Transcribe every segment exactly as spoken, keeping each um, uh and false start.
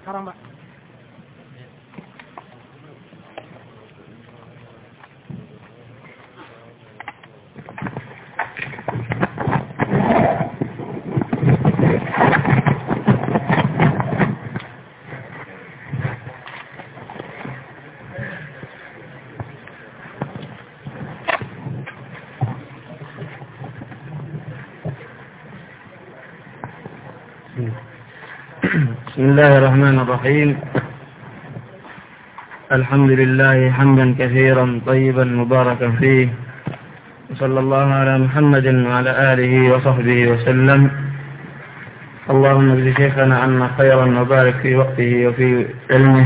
حرام. بسم الله الرحمن الرحيم. الحمد لله حمدا كثيرا طيبا مباركا فيه، وصلى الله على محمد وعلى آله وصحبه وسلم. اللهم اجز شيخنا عنا خيرا وبارك في وقته وفي علمه.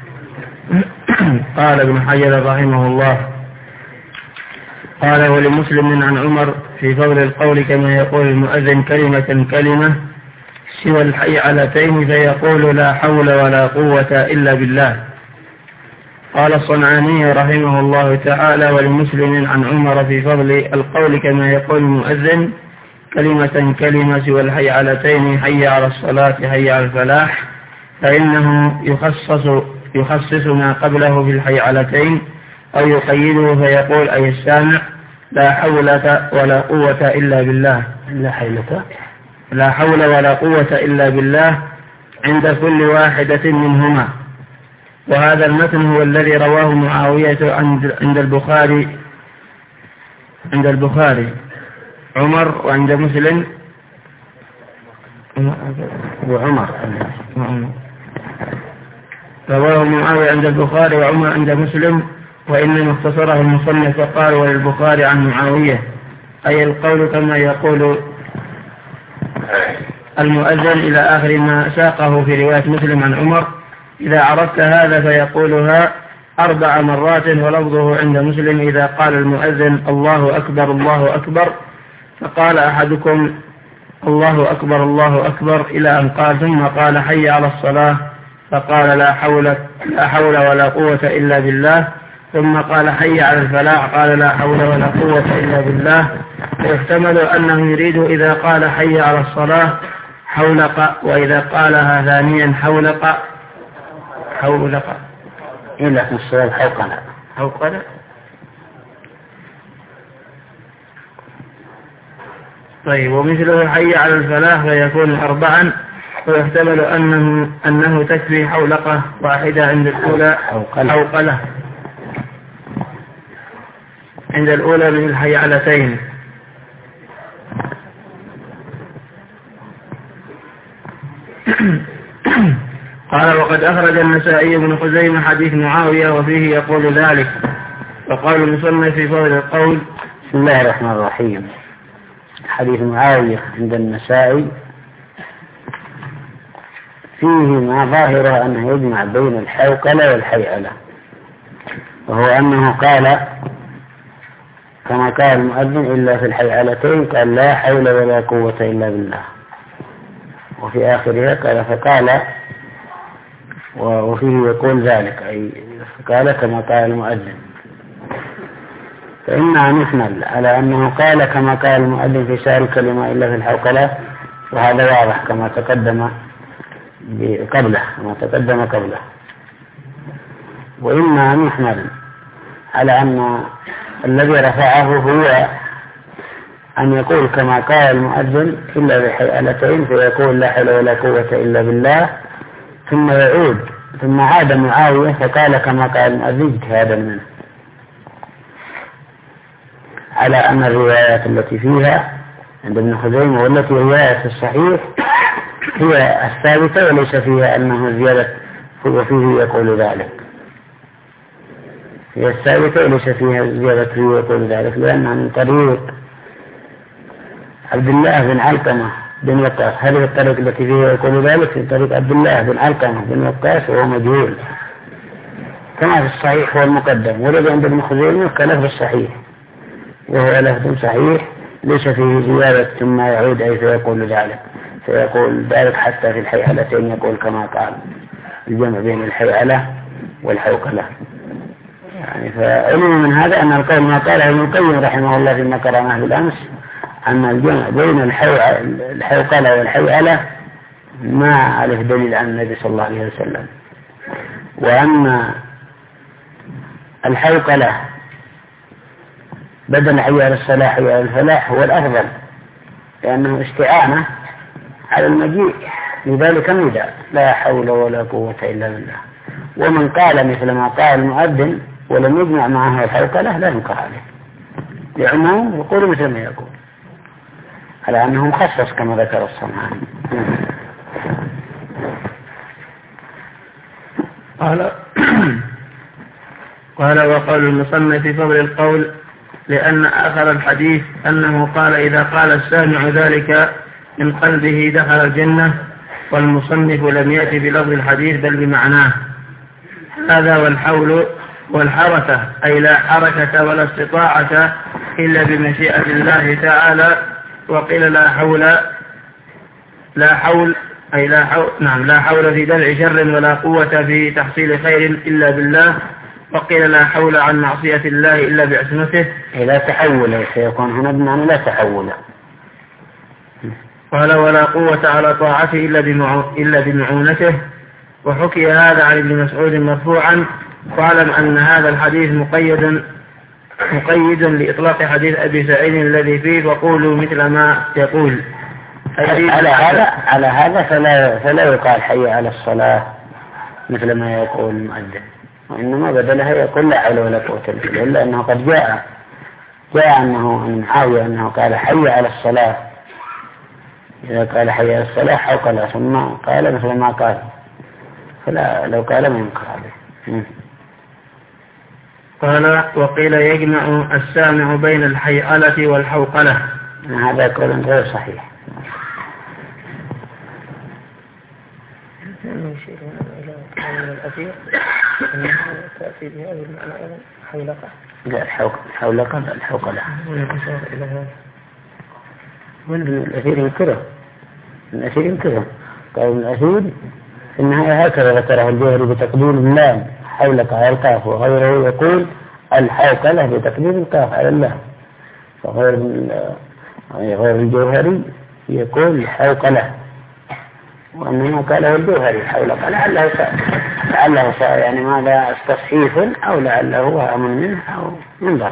قال ابن حجر رحمه الله: قال: ولمسلم عن عمر في فضل القول كما يقول المؤذن كلمة كلمة سوى الحيعلتين فيقول لا حول ولا قوة إلا بالله. قال الصنعاني رحمه الله تعالى: ولمسلم عن عمر في فضل القول كما يقول المؤذن كلمة كلمة سوى الحيعلتين حي على الصلاة حي على الفلاح، فإنه يخصص يخصص ما قبله في الحيعلتين أو يقيده فيقول أي السامع لا حول ولا قوة إلا بالله لا حيلة لا حول ولا قوة إلا بالله عند كل واحدة منهما. وهذا المتن هو الذي رواه معاوية عند البخاري عند البخاري عمر، وعند مسلم وعمر رواه معاوية عند البخاري وعمر عند مسلم، وإنما اختصره المصنف فقال: وللبخاري عن معاوية، أي القول كما يقول المؤذن إلى آخر ما ساقه في رواية مسلم عن عمر. إذا عرفت هذا فيقولها أربع مرات، ولفظه عند مسلم إذا قال المؤذن الله أكبر الله أكبر فقال أحدكم الله أكبر الله أكبر إلى أن قال ثم قال حي على الصلاة فقال لا حول لا حول ولا قوة إلا بالله، ثم قال حي على الفلاح قال لا حول ولا قوة إلا بالله. ويحتمل أنه يريد إذا قال حي على الصلاة حولق، وإذا قالها ثانيا حولق حولق إلا في الصلاة حوقنا حوقنا. طيب، ومثله حي على الفلاح فيكون أربعا، ويحتمل أنه أنه تكفي حولقة واحدة عند الأولى حوقلة عند الأولى من الحيعلتين. قال: وقد أخرج النسائي بن خزيمة حديث معاوية وفيه يقول ذلك. فقال المصنف في فضل القول: بسم الله الرحمن الرحيم. حديث معاوية عند النسائي فيه ما ظاهره أنه يجمع بين الحوقلة والحيعلة، وهو أنه قال كما قال المؤذن إلا في الحيعلتين قال لا حول ولا قوة إلا بالله، وفي آخرها قال فقال وفيه يقول ذلك، أي قال كما قال المؤذن. فإنها نحمل على أنه قال كما قال المؤذن في سائر الكلمة إلا في الحوقلة، وهذا واضح كما تقدم قبله كما تقدم قبله. وإنها نحمل على أن الذي رفعه هو أن يقول كما قال المؤذن إلا بحيالتين فيقول لا حول ولا قوة إلا بالله، ثم يعود ثم عاد معاوية فقال كما قال المؤذن اجتهادا منه، على أن الروايات التي فيها عند ابن خزيمة والتي رواية في الصحيح هي الثابتة وليس فيها أنه زيادة، وفيه يقول ذلك هي الثابتة وليس فيها زيادة يقول ذلك، لأنها من طريق عبد الله بن علقمة بن وقاص. هذه الطريق التي فيها يقول ذلك في طريق عبد الله بن علقمة بن وقاص وهو مجهول كما في الصحيح هو المقدم، ولد عند ابن خزيمة كلفظ الصحيح وهو لفظ صحيح ليس فيه زيادة ثم يعود أي فيقول ذلك فيقول ذلك حتى في الحيعلتين يقول كما قال، الجمع بين الحيعلة والحوقلة. يعني فعلم من هذا أن القول ما قاله ابن القيم رحمه الله فيما قرأناه بالأمس أن الجمع بين الحوقلة والحيعلة ما عليه دليل عن النبي صلى الله عليه وسلم. وأما الحوقلة بدل حي على الصلاح وعلى الفلاح هو الأفضل، لأنه استعانة على المجيء، لذلك النداء لا حول ولا قوة إلا بالله. ومن قال مثل ما قال المؤذن ولم يجمع معه الحوقلة لا ينكر عليه، لأنه يقول مثل ما يقول، على أنه مخصص كما ذكر الصنعاني. قال قال وقول المصنف في فضل القول لأن آخر الحديث أنه قال إذا قال السامع ذلك من قلبه دخل الجنة، والمصنف لم يأتي بلفظ الحديث بل بمعناه. هذا والحول والحركة، أي لا حركة ولا استطاعة إلا بمشيئة الله تعالى. وقيل لا حول لا حول أي لا حول نعم لا حول في دفع شر ولا قوة في تحصيل خير إلا بالله. وقيل لا حول عن معصية الله إلا بعصمته. لا تحول سيكون هنا بمعنى لا تحول. قال ولا قوة على طاعته إلا بمعونته. وحكي هذا عن ابن مسعود مرفوعا. واعلم أن هذا الحديث مقيد مقيد لإطلاق حديث أبي سعيد الذي فيه وقولوا مثل ما يقول. على هذا على هذا فلا فلا يقال حي على الصلاة مثل ما يقول المؤذن، وإنما بدلها يقول لا حول ولا قوة إلا بالله، إلا أنه قد جاء جاء أنه عن معاوية أنه قال حي على الصلاة، إذا قال حي على الصلاة حوقل، ثم قال مثل ما قال، فلا لو قال ما ينكر عليه. قال وقيل يجمع السامع بين الحيعلة والحوقلة. هذا قول غير صحيح. يشير إلى قول الأثير أنها تأتي بهذا المعنى أيضا حولقة. لا الحولقة لا الحوقلة. ويشير إلى هذا. من الأثير ينكره الأثير ينكره قول الأثير في النهاية هكذا ذكره الجوهري بتقديم اللام حولقة على القاف، وغيره يقول الحوقلة بتقديم القاف على اللام، فغير غير الجوهري يقول حوقلة، وأنما قاله الجوهري حولقة، لعله لعله يعني ماذا استصحيف أو لعله هو أمن منه أو ينظر.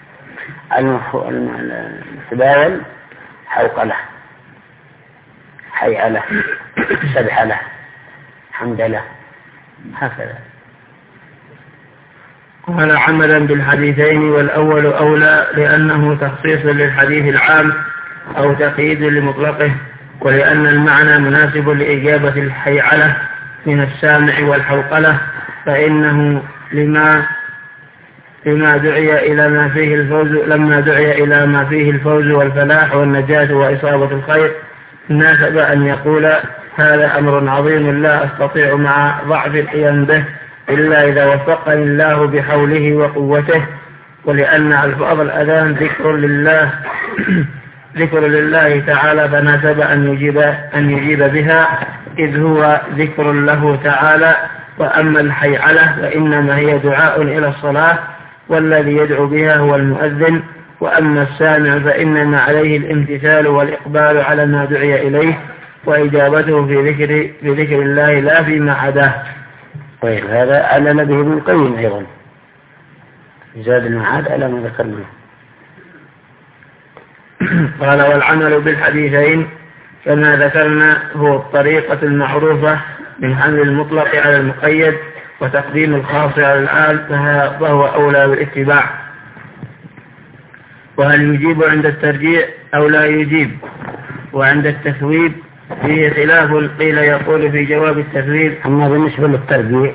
المتداول حوقلة، حيعلة، سبحلة، حمدلة، هكذا. قال عملا بالحديثين، والأول أولى لأنه تخصيص للحديث العام أو تقييد لمطلقه، ولأن المعنى مناسب لإجابة الحيعلة من السامع والحوقلة، فإنه لما لما دعي إلى ما فيه الفوز لما دعي إلى ما فيه الفوز والفلاح والنجاة وإصابة الخير، ناسب أن يقول هذا أمر عظيم لا أستطيع مع ضعف القيام به إلا إذا وفقني الله بحوله وقوته. ولأن ألفاظ الأذان ذكر لله ذكر لله تعالى، فناسب أن يجيب أن يجيب بها إذ هو ذكر له تعالى. وأما الحيعلة فإنما هي دعاء إلى الصلاة، والذي يدعو بها هو المؤذن. وأما السامع فإنما عليه الامتثال والإقبال على ما دعي إليه، وإجابته في ذكر في ذكر الله لا فيما عداه. طيب هذا علم به ابن القيم أيضا، زاد المعاد على ما ذكرنا. قال والعمل بالحديثين كما ذكرنا هو الطريقة المعروفة من حمل المطلق على المقيد وتقديم الخاص على العام، فهو أولى بالاتباع. وهل يجيب عند الترجيع أو لا يجيب؟ وعند التثويب فيه خلاف، قيل يقول في جواب التثويب. أما بالنسبة للترجيع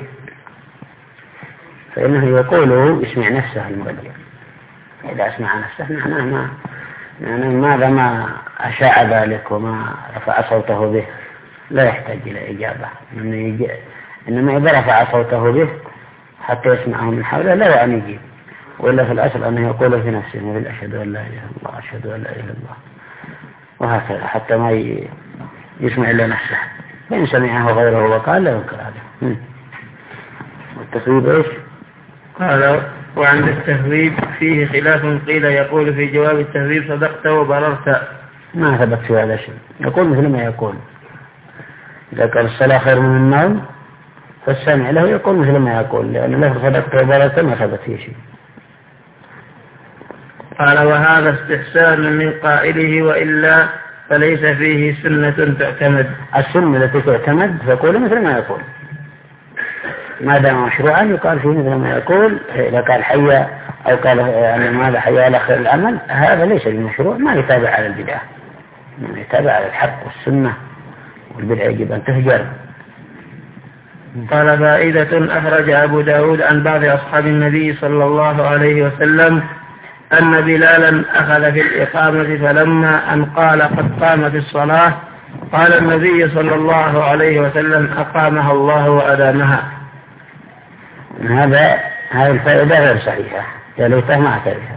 فإنه يقوله يسمع نفسه المرجع، إذا أسمع نفسه معناه ما يعني ماذا ما أشاع ذلك وما رفع صوته به لا يحتاج إلى إجابة، إنما إذا رفع صوته به حتى يسمعه من حوله لا يعني يجيب، وإلا في الأصل أنه يقول في نفسه مثل أشهد أن لا إله إلا الله أشهد أن لا إله إلا الله، وهكذا حتى ما يسمع إلا نفسه، فإن سمعه غيره وقال لا ينكر عليه. والتثويب إيش؟ قال وعند التثويب فيه خلاف، قيل يقول في جواب التثويب صدقت وبررت. ما ثبت في هذا الشيء، يقول مثل ما يقول ذكر الصلاة خير من النوم فالسامع له يقول مثل ما يقول، لأن له صدقت عبارة ما ثبت فيه شيء. قال وهذا استحسان من قائله وإلا فليس فيه سنة تعتمد. السنة التي تعتمد فيقول مثل ما يقول، ما دام مشروعا يقال فيه مثل ما يقول. إذا قال حي أو قال يعني ماذا حي على خير العمل هذا ليس بمشروع، ما يتابع على البدعة، ما يتابع على الحق والسنة، والبدعة يجب أن تهجر. قال فائدة أخرج أبو داود عن بعض أصحاب النبي صلى الله عليه وسلم أن بلالا أخذ في الإقامة فلما أن قال قد قامت الصلاة قال النبي صلى الله عليه وسلم أقامها الله وأدامها. هذا هذه الفائدة غير صحيحة، يا ليتها ما اعترفها،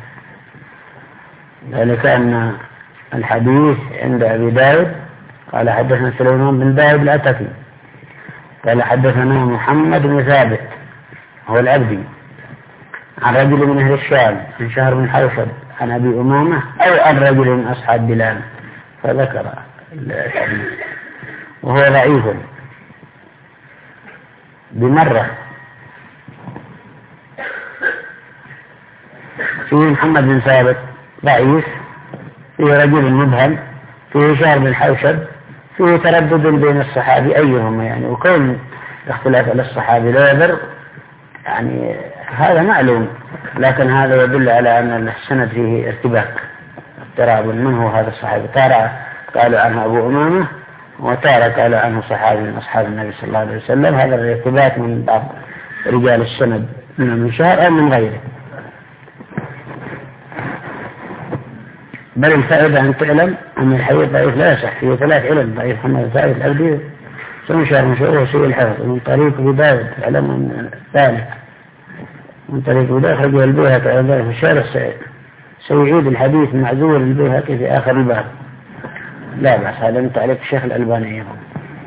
ذلك أن الحديث عند أبي داود قال حدثنا سليمان بن داود الأتكي قال حدثنا محمد بن ثابت هو العبدي عن رجل من أهل الشام عن شهر بن حوشب عن أبي أمامة أو عن رجل من أصحاب بلال، فذكر الحديث وهو ضعيف بمرة. فيه محمد بن ثابت ضعيف، فيه رجل مبهم، فيه شهر بن حوشب، فيه تردد بين الصحابي أيهما يعني، وكون اختلاف على الصحابي لا يضر يعني هذا معلوم، لكن هذا يدل على أن السند فيه ارتباك اضطراب. من هو هذا الصحابي؟ تارة قالوا عنه أبو أمامة وتارة قالوا عنه صحابي من أصحاب النبي صلى الله عليه وسلم. هذا الارتباك من بعض رجال السند من من شهر أو من غيره. بل الفائدة أن تعلم أن الحديث ضعيف لا يصح، فيه ثلاث علم ضعيف. محمد ثابت العبدي ثم شهر مشهور وسيء الحفظ من طريق أبي داود علم من ذلك من طريق أبي داود خرجه البيهقي على ذلك في الشارع سيعيد الحديث معزول البيهقي في آخر الباب. لا بأس، هذا من تعليق الشيخ الألباني أيضا.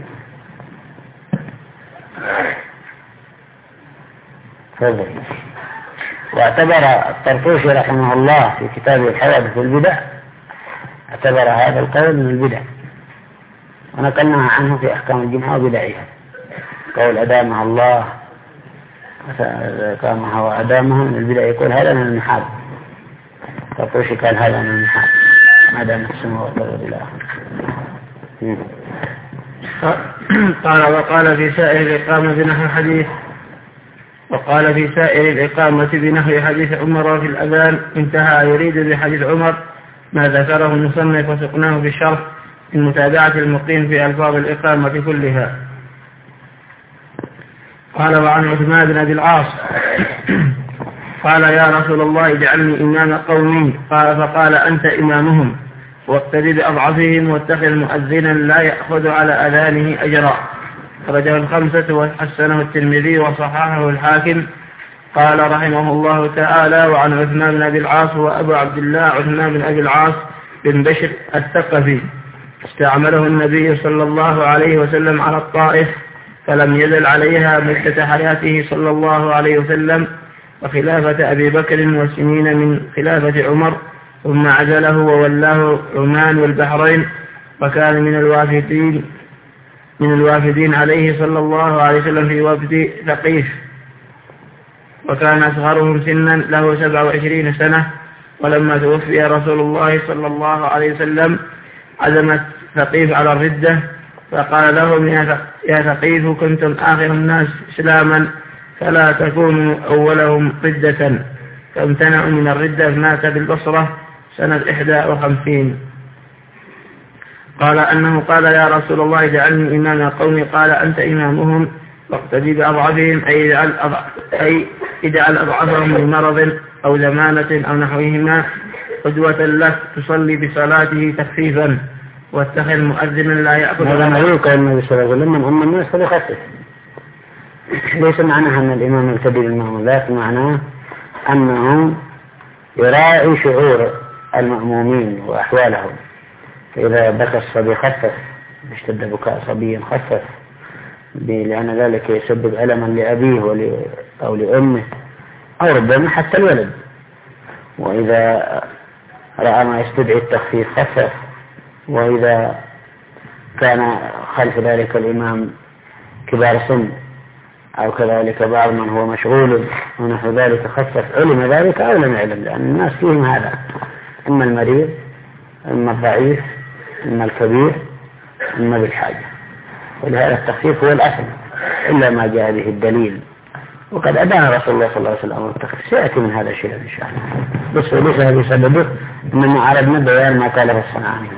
فضل. واعتبر الطرطوشي رحمه الله في كتابه الحوادث والبدع اعتبر هذا القول من البدع، ونقلناها عنه في أحكام الجمعة وبدعها. قول أدامها الله قامها وأدامها من البدع، يقول هذا من المحال. الطرطوشي قال هذا من المحال ما دام السماء والأرض إلى آخره. قال وقال في سائر الإقامة بنحو الحديث وقال في سائر الإقامة بنحو حديث عمر في الأذان انتهى. يريد بحديث عمر ما ذكره المصنف وسقناه في الشرح من متابعة المقيم في ألفاظ الإقامة كلها. قال وعن عثمان بن أبي العاص قال يا رسول الله اجعلني إمام قومي، قال فقال أنت إمامهم واقتدي بأضعفهم واتخذ مؤذنا لا يأخذ على أذانه أجرا. خرجه الخمسة وحسنه الترمذي وصححه الحاكم. قال رحمه الله تعالى وعن عثمان بن أبي العاص وأبو عبد الله عثمان بن أبي العاص بن بشر الثقفي استعمله النبي صلى الله عليه وسلم على الطائف فلم يزل عليها مدة حياته صلى الله عليه وسلم وخلافة أبي بكر وسنين من خلافة عمر، ثم عزله وولاه عمان والبحرين، وكان من الوافدين من الوافدين عليه صلى الله عليه وسلم في وفد ثقيف، وكان أصغرهم سنا له سبع وعشرين سنة. ولما توفي رسول الله صلى الله عليه وسلم عزمت ثقيف على الردة، فقال لهم يا ثقيف كنتم آخر الناس إسلاما فلا تكونوا أولهم ردة، فامتنعوا من الردة فمات بالبصرة سنة إحدى وخمسين. قال أنه قال يا رسول الله اجعلني إمام قومي، قال أنت إمامهم واقتدي بأضعفهم، أي اجعل أي اجعل أضعفهم بمرض أو زمانة أو نحوهما قدوة لك تصلي بصلاته تخفيفا، واتخذ مؤذنا لا يأخذ. هذا ما يقول النبي صلى الله عليه وسلم من أم الناس فليخفف. ليس معناها أن الإمام يقتدي بالمأموم، لكن معناه أنه يراعي شعور المأمومين وأحوالهم، فإذا بكى الصبي خفف، اشتد بكاء صبي خفف، لأن ذلك يسبب ألما لأبيه أو لأمه أو ربما حتى الولد، وإذا رأى ما يستدعي التخفيف خفف، وإذا كان خلف ذلك الإمام كبار سن أو كذلك بعض من هو مشغول ونحو ذلك خفف علم ذلك أو لم يعلم، لأن الناس فيهم هذا، إما المريض إما الضعيف إما الكبير إما بالحاجة، ولهذا التخفيف هو الأصل إلا ما جاء به الدليل. وقد أدان رسول الله صلى الله عليه وسلم التخفيف، سيأتي من هذا الشيء إن شاء الله، بس وليس هذا سببه إنما عرضنا بيان ما قاله الصنعاني.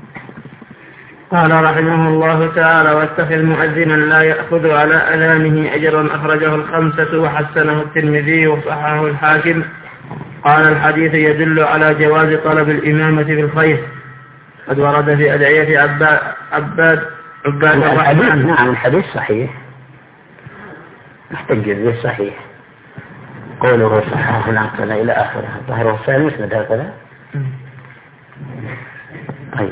قال رحمه الله تعالى: واتخذ مؤذنا لا يأخذ على أذانه أجرا، أخرجه الخمسة وحسنه الترمذي وصححه الحاكم. قال: الحديث يدل على جواز طلب الإمامة في الخير، قد ورد في أدعية عباد عباد عباد الرحمن. نعم الحديث صحيح، نحتج به صحيح، قوله صححه فلان كذا إلى آخره، ظهره الثاني مسند هكذا. طيب.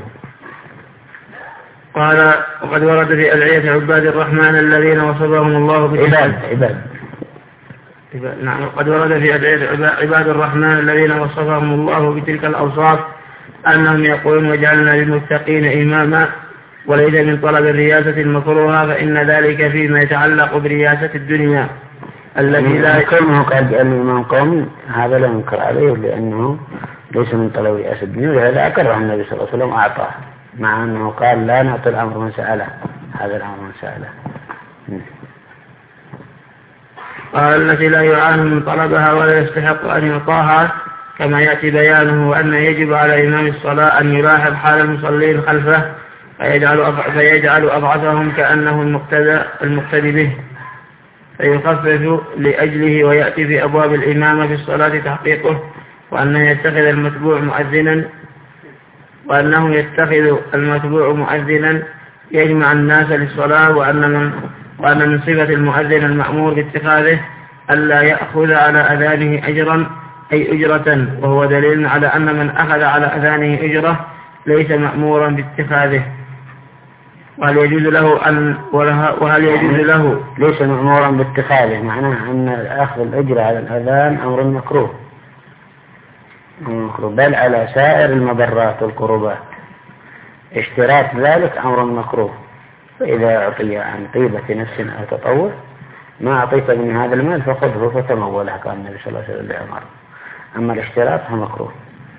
قال: وقد ورد في أدعية عباد الرحمن الذين وصفهم الله بتلك عباد عباد نعم قد ورد في أدعية عباد الرحمن الذين وصفهم الله بتلك الأوصاف أنهم يقولون: وجعلنا للمتقين إماما، وليس من طلب الرياسة المكروهة، فإن ذلك فيما يتعلق برياسة الدنيا التي لا يكونه قد جاء الإمام قوم، هذا لا ينكر عليه لأنه ليس من طلب رياسة الدنيا، ولهذا أكره النبي صلى الله عليه وسلم أعطاه، مع أنه قال: لا نعطي الأمر من سأله، هذا الأمر من سأله. قال: التي لا يعاني من طلبها ولا يستحق أن يعطاها، كما يأتي بيانه، وأن يجب على إمام الصلاة أن يلاحظ حال المصلين خلفه فيجعل فيجعل أضعفهم كأنه المقتدى المقتدي به، فيخفف لأجله، ويأتي في أبواب الإمامة في الصلاة تحقيقه، وأنه يتخذ المتبوع مؤذنا وأنه يتخذ المتبوع مؤذنا يجمع الناس للصلاة، وأن من وأن من صفة المؤذن المأمور باتخاذه ألا يأخذ على أذانه أجرا أي أجرة، وهو دليل على أن من أخذ على أذانه أجرة ليس مأمورا باتخاذه. وهل يجوز له أن وهل يجوز له ليس مأمورا باتخاذه، معناه أن أخذ الأجرة على الأذان أمر مكروه، بل على سائر المبرات والقربات اشتراط ذلك أمر مكروه. فإذا أعطي عن طيبة نفس أو تطوع ما أعطيت من هذا المال فخذه فتموله، قال النبي صلى الله عليه وسلم لعمر، أما الاشتراط فمكروه.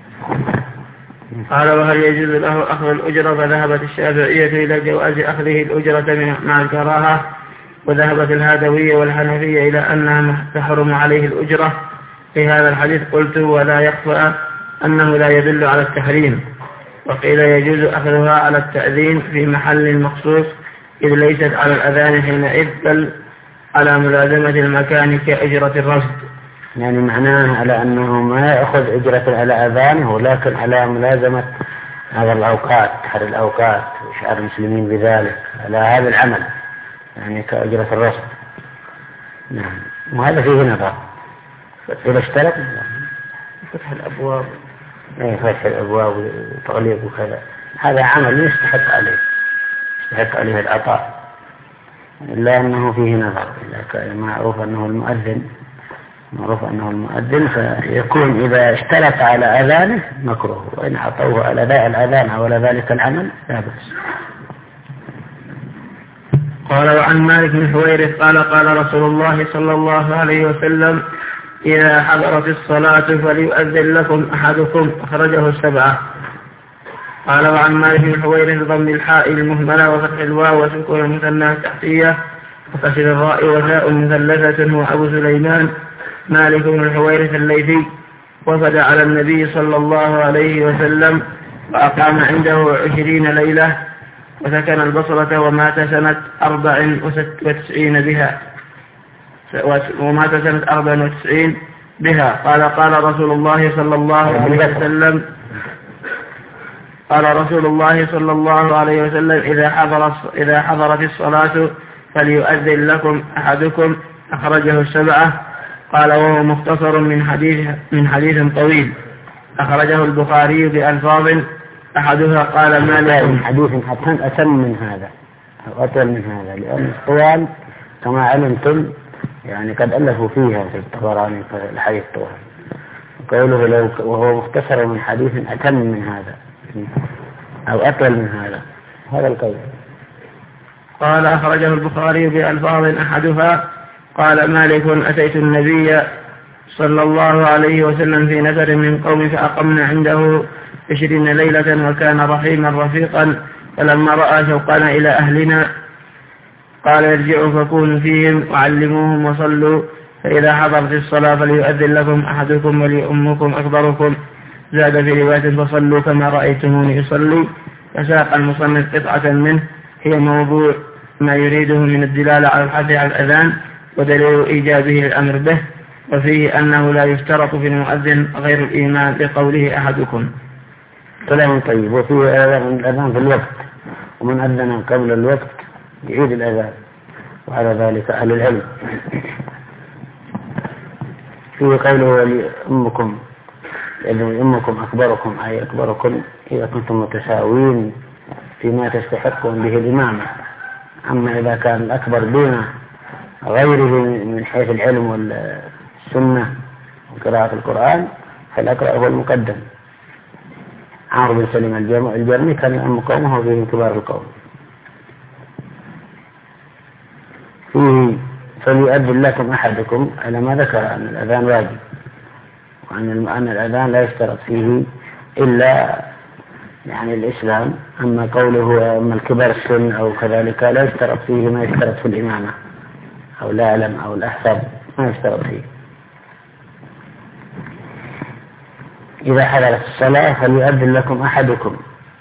قال: وهل يجوز له أخذ الأجرة؟ فذهبت الشافعية إلى جواز أخذه الأجرة مع الكراهة، وذهبت الهادوية والحنفية إلى أنها تحرم عليه الأجرة في هذا الحديث. قلت: ولا يخفى أنه لا يدل على التحريم. وقيل يجوز أخذها على التأذين في محل مخصوص، إذ ليست على الأذان حينئذ، بل على ملازمة المكان كأجرة الرصد. يعني معناه على أنه ما يأخذ أجرة على أذانه، لكن على ملازمة هذا الأوقات، هذه الأوقات وشعار المسلمين بذلك على هذا العمل، يعني كأجرة الرصد. نعم، وهذا فيه نظر. إذا اشترط فتح الأبواب ايه فتح الأبواب وتغليق وكذا، هذا عمل يستحق عليه يستحق عليه العطاء، إلا أنه فيه نظر. إلا معروف أنه المؤذن معروف أنه المؤذن فيكون إذا اشترط على أذانه مكروه، وإن أعطوه على ذا الأذان أو على ذلك العمل لا بأس. قال: وعن مالك بن حويرث قال: قال رسول الله صلى الله عليه وسلم: إذا حضرت الصلاة فليؤذن لكم أحدكم، أخرجه السبعة. قال: وعن مالك بن حويرث ضم الحاء المهملة وفتح الواو وسكون المثنى التحتية وكسر الراء وثاء مثلثة، وأبو سليمان مالك بن الحويرث الليثي، وفد على النبي صلى الله عليه وسلم وأقام عنده عشرين ليلة، وسكن البصرة، ومات سنة أربع وتسعين بها ومات سنة أربع وتسعين بها. قال: قال رسول الله صلى الله عليه وسلم قال رسول الله صلى الله عليه وسلم: إذا حضر إذا حضرت الصلاة فليؤذن لكم أحدكم، أخرجه السبعة. قال: وهو مختصر من حديث من حديث طويل، أخرجه البخاري بألفاظ أحدها قال: ما له حديث حتى أتم من هذا أو أطول من هذا، لأن الطوال كما علمتم يعني قد ألفوا فيها في الطبراني في الحديث الطوال، قوله لو وهو مختصر من حديث أتم من هذا أو أطول من هذا، هذا القول. قال أخرجه البخاري بألفاظ أحدها قال مالك أتيت النبي صلى الله عليه وسلم في نفر من قوم فأقمنا عنده عشرين ليلة وكان رحيما رفيقا فلما رأى شوقنا إلى أهلنا قال ارجعوا فكونوا فيهم وعلموهم وصلوا فإذا حضرت الصلاة فليؤذن لكم أحدكم وليؤمكم أكبركم زاد في رواية فصلوا كما رأيتموني أصلي. فساق المصنف قطعة منه هي موضوع ما يريده من الدلالة على الحث على الأذان ودليل إيجابه الأمر به وفيه أنه لا يشترط في المؤذن غير الإيمان بقوله أحدكم. كلام طيب. وفيه الأذان في الوقت ومن أذن قبل الوقت يعيد الأذان وعلى ذلك أهل العلم. فيه قوله لأمكم لأن أمكم أكبركم أي أكبركم إذا كنتم متساوين فيما تستحقون به الإمامة. أما إذا كان الأكبر دون غيره من حيث العلم والسنة وقراءة القرآن فالأقرأ هو المقدم. عمرو بن سليم الجرمي كان يؤم قومه في كبار القوم. فيه فليؤذن لكم أحدكم على ما ذكر أن الأذان واجب وأن أن الأذان لا يشترط فيه إلا يعني الإسلام. أما قوله أما الكبار السن أو كذلك لا يشترط فيه ما يشترط في الإمامة أو الأعلم أو الأحسب ما يشترط فيه. إذا حضرت الصلاة فليؤذن لكم أحدكم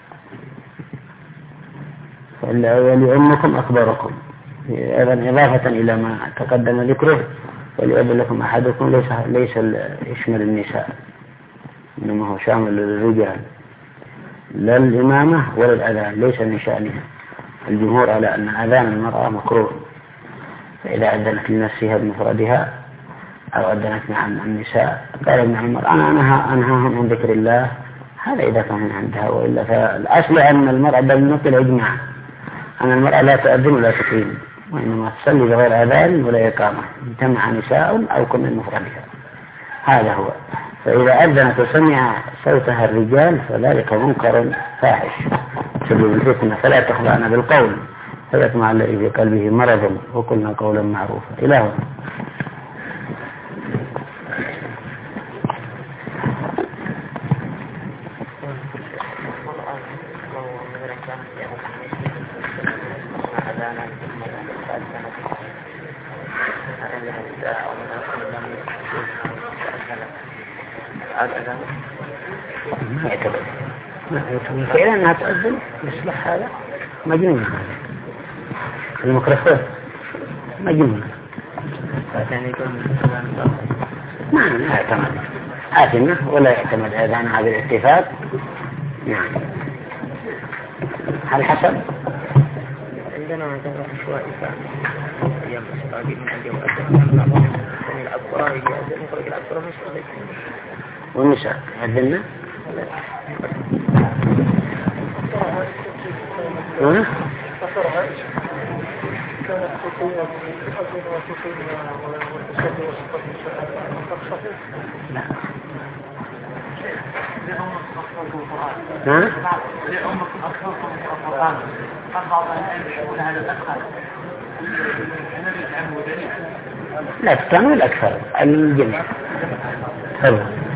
وليؤمكم أكبركم أيضا إضافة إلى ما تقدم ذكره. وليؤذن لكم أحدكم ليس ليس يشمل النساء إنما هو شامل للرجال لا الإمامة ولا الأذان ليس من شأنها. الجمهور على أن أذان المرأة مكروه فإذا أذنت لنفسها بمفردها أو أذنت مع النساء قال ابن عمر أنا أنها أنهاهم عن ذكر الله هذا إذا كان عندها وإلا فالأصل أن المرأة بالنقل إجماع أن المرأة لا تؤذن ولا تقيم وإنما تصلي بغير أذان ولا إقامة جمع نساء أو كن مفردها هذا هو. فإذا أذنت وسمع صوتها الرجال فذلك منكر فاحش سبب الفتنة فلا تخضعن بالقول فيطمع الذي في قلبه مرض وقلنا قولا معروفا. إلى هنا. ما يعتبر ما يعتبر فعلا أنها تؤذن يصبح هذا مجنون. الميكروفون مجنون ما ما يعتمد آثمة ولا يعتمد أذانها بالاتفاق. نعم على حسب عندنا مثلا عشوائي أيام أسبابي من عندي وأذن بعضهم من الأبصار يجي أذن يخرج الأبصار مش قضي والنساء أذننا ها؟ لا ها؟ لا تستعمل أكثر الجميع.